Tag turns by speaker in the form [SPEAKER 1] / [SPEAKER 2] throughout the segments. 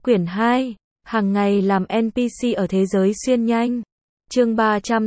[SPEAKER 1] Quyển 2, hàng ngày làm NPC ở thế giới xuyên nhanh. Chương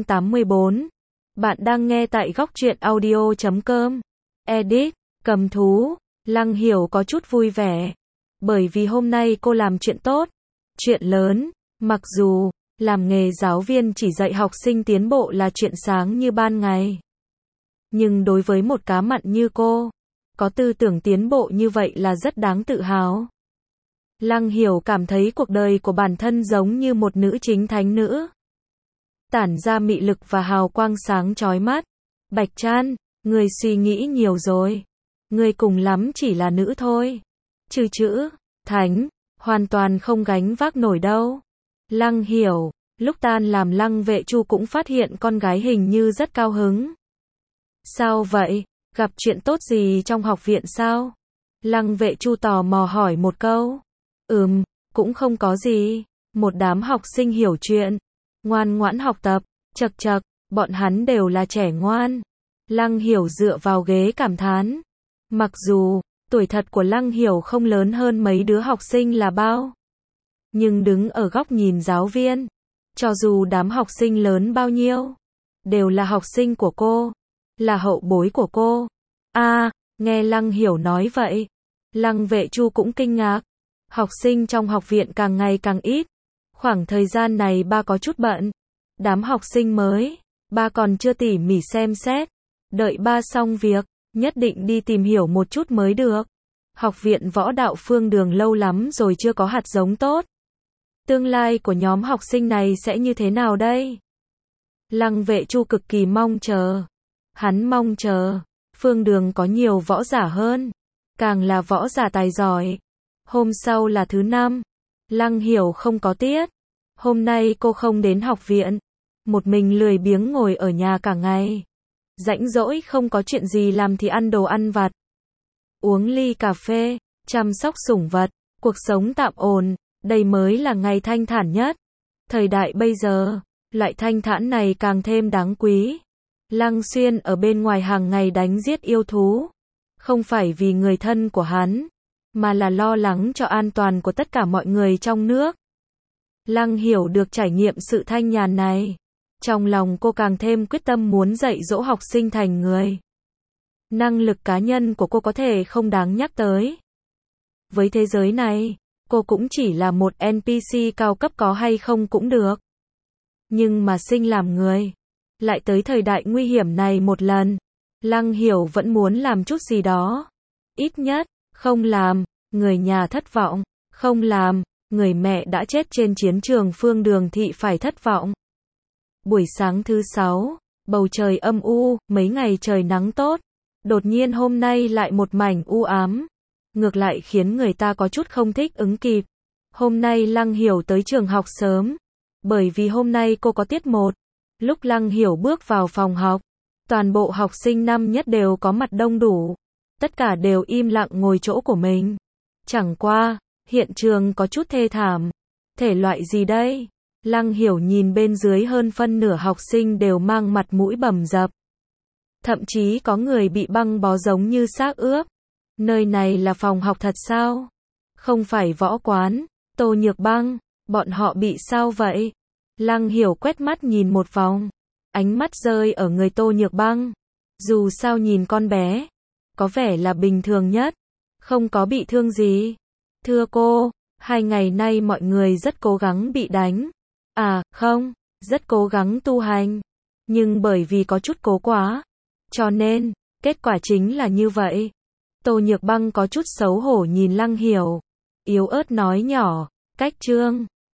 [SPEAKER 1] 384. Bạn đang nghe tại góc truyện audio.com. Edit, cầm thú. Lăng Hiểu có chút vui vẻ. Bởi vì hôm nay cô làm chuyện tốt, chuyện lớn. Mặc dù, làm nghề giáo viên chỉ dạy học sinh tiến bộ là chuyện sáng như ban ngày. Nhưng đối với một cá mặn như cô, có tư tưởng tiến bộ như vậy là rất đáng tự hào. Lăng Hiểu cảm thấy cuộc đời của bản thân giống như một nữ chính thánh nữ. Tản ra mị lực và hào quang sáng chói mắt. Bạch Trăn, người suy nghĩ nhiều rồi. Người cùng lắm chỉ là nữ thôi. Trừ chữ, thánh, hoàn toàn không gánh vác nổi đâu. Lăng Hiểu, lúc tan làm Lăng Vệ Chu cũng phát hiện con gái hình như rất cao hứng. Sao vậy, gặp chuyện tốt gì trong học viện sao? Lăng Vệ Chu tò mò hỏi một câu. Cũng không có gì. Một đám học sinh hiểu chuyện, ngoan ngoãn học tập, chậc chậc, bọn hắn đều là trẻ ngoan. Lăng Hiểu dựa vào ghế cảm thán. Mặc dù, tuổi thật của Lăng Hiểu không lớn hơn mấy đứa học sinh là bao. Nhưng đứng ở góc nhìn giáo viên, cho dù đám học sinh lớn bao nhiêu, đều là học sinh của cô, là hậu bối của cô. Nghe Lăng Hiểu nói vậy, Lăng Vệ Chu cũng kinh ngạc. Học sinh trong học viện càng ngày càng ít. Khoảng thời gian này ba có chút bận. Đám học sinh mới, ba còn chưa tỉ mỉ xem xét. Đợi ba xong việc, nhất định đi tìm hiểu một chút mới được. Học viện Võ Đạo Phương Đường lâu lắm rồi chưa có hạt giống tốt. Tương lai của nhóm học sinh này sẽ như thế nào đây? Lăng Vệ Chu cực kỳ mong chờ. Hắn mong chờ, Phương Đường có nhiều võ giả hơn. Càng là võ giả tài giỏi. Hôm sau là thứ 5. Lăng Hiểu không có tiết. Hôm nay cô không đến học viện. Một mình lười biếng ngồi ở nhà cả ngày. Rảnh rỗi không có chuyện gì làm thì ăn đồ ăn vặt. Uống ly cà phê, chăm sóc sủng vật, cuộc sống tạm ổn, đây mới là ngày thanh thản nhất. Thời đại bây giờ, loại thanh thản này càng thêm đáng quý. Lăng Xuyên ở bên ngoài hàng ngày đánh giết yêu thú. Không phải vì người thân của hắn, mà là lo lắng cho an toàn của tất cả mọi người trong nước. Lăng Hiểu được trải nghiệm sự thanh nhàn này. Trong lòng cô càng thêm quyết tâm muốn dạy dỗ học sinh thành người. Năng lực cá nhân của cô có thể không đáng nhắc tới. Với thế giới này, cô cũng chỉ là một NPC cao cấp có hay không cũng được. Nhưng mà sinh làm người, lại tới thời đại nguy hiểm này một lần, Lăng Hiểu vẫn muốn làm chút gì đó. Ít nhất, không làm, người nhà thất vọng, không làm, người mẹ đã chết trên chiến trường Phương Đường thị phải thất vọng. Buổi sáng thứ 6, bầu trời âm u, mấy ngày trời nắng tốt. Đột nhiên hôm nay lại một mảnh u ám. Ngược lại khiến người ta có chút không thích ứng kịp. Hôm nay Lăng Hiểu tới trường học sớm. Bởi vì hôm nay cô có tiết 1. Lúc Lăng Hiểu bước vào phòng học, toàn bộ học sinh năm nhất đều có mặt đông đủ. Tất cả đều im lặng ngồi chỗ của mình. Chẳng qua, hiện trường có chút thê thảm. Thể loại gì đây? Lăng Hiểu nhìn bên dưới hơn phân nửa học sinh đều mang mặt mũi bầm dập. Thậm chí có người bị băng bó giống như xác ướp. Nơi này là phòng học thật sao? Không phải võ quán. Tô Nhược Băng, bọn họ bị sao vậy? Lăng Hiểu quét mắt nhìn một vòng. Ánh mắt rơi ở người Tô Nhược Băng. Dù sao nhìn con bé, có vẻ là bình thường nhất. Không có bị thương gì. Thưa cô, 2 ngày nay mọi người rất cố gắng bị đánh. Không, rất cố gắng tu hành. Nhưng bởi vì có chút cố quá, cho nên, kết quả chính là như vậy. Tô Nhược Băng có chút xấu hổ nhìn Lăng Hiểu. Yếu ớt nói nhỏ, cách chương.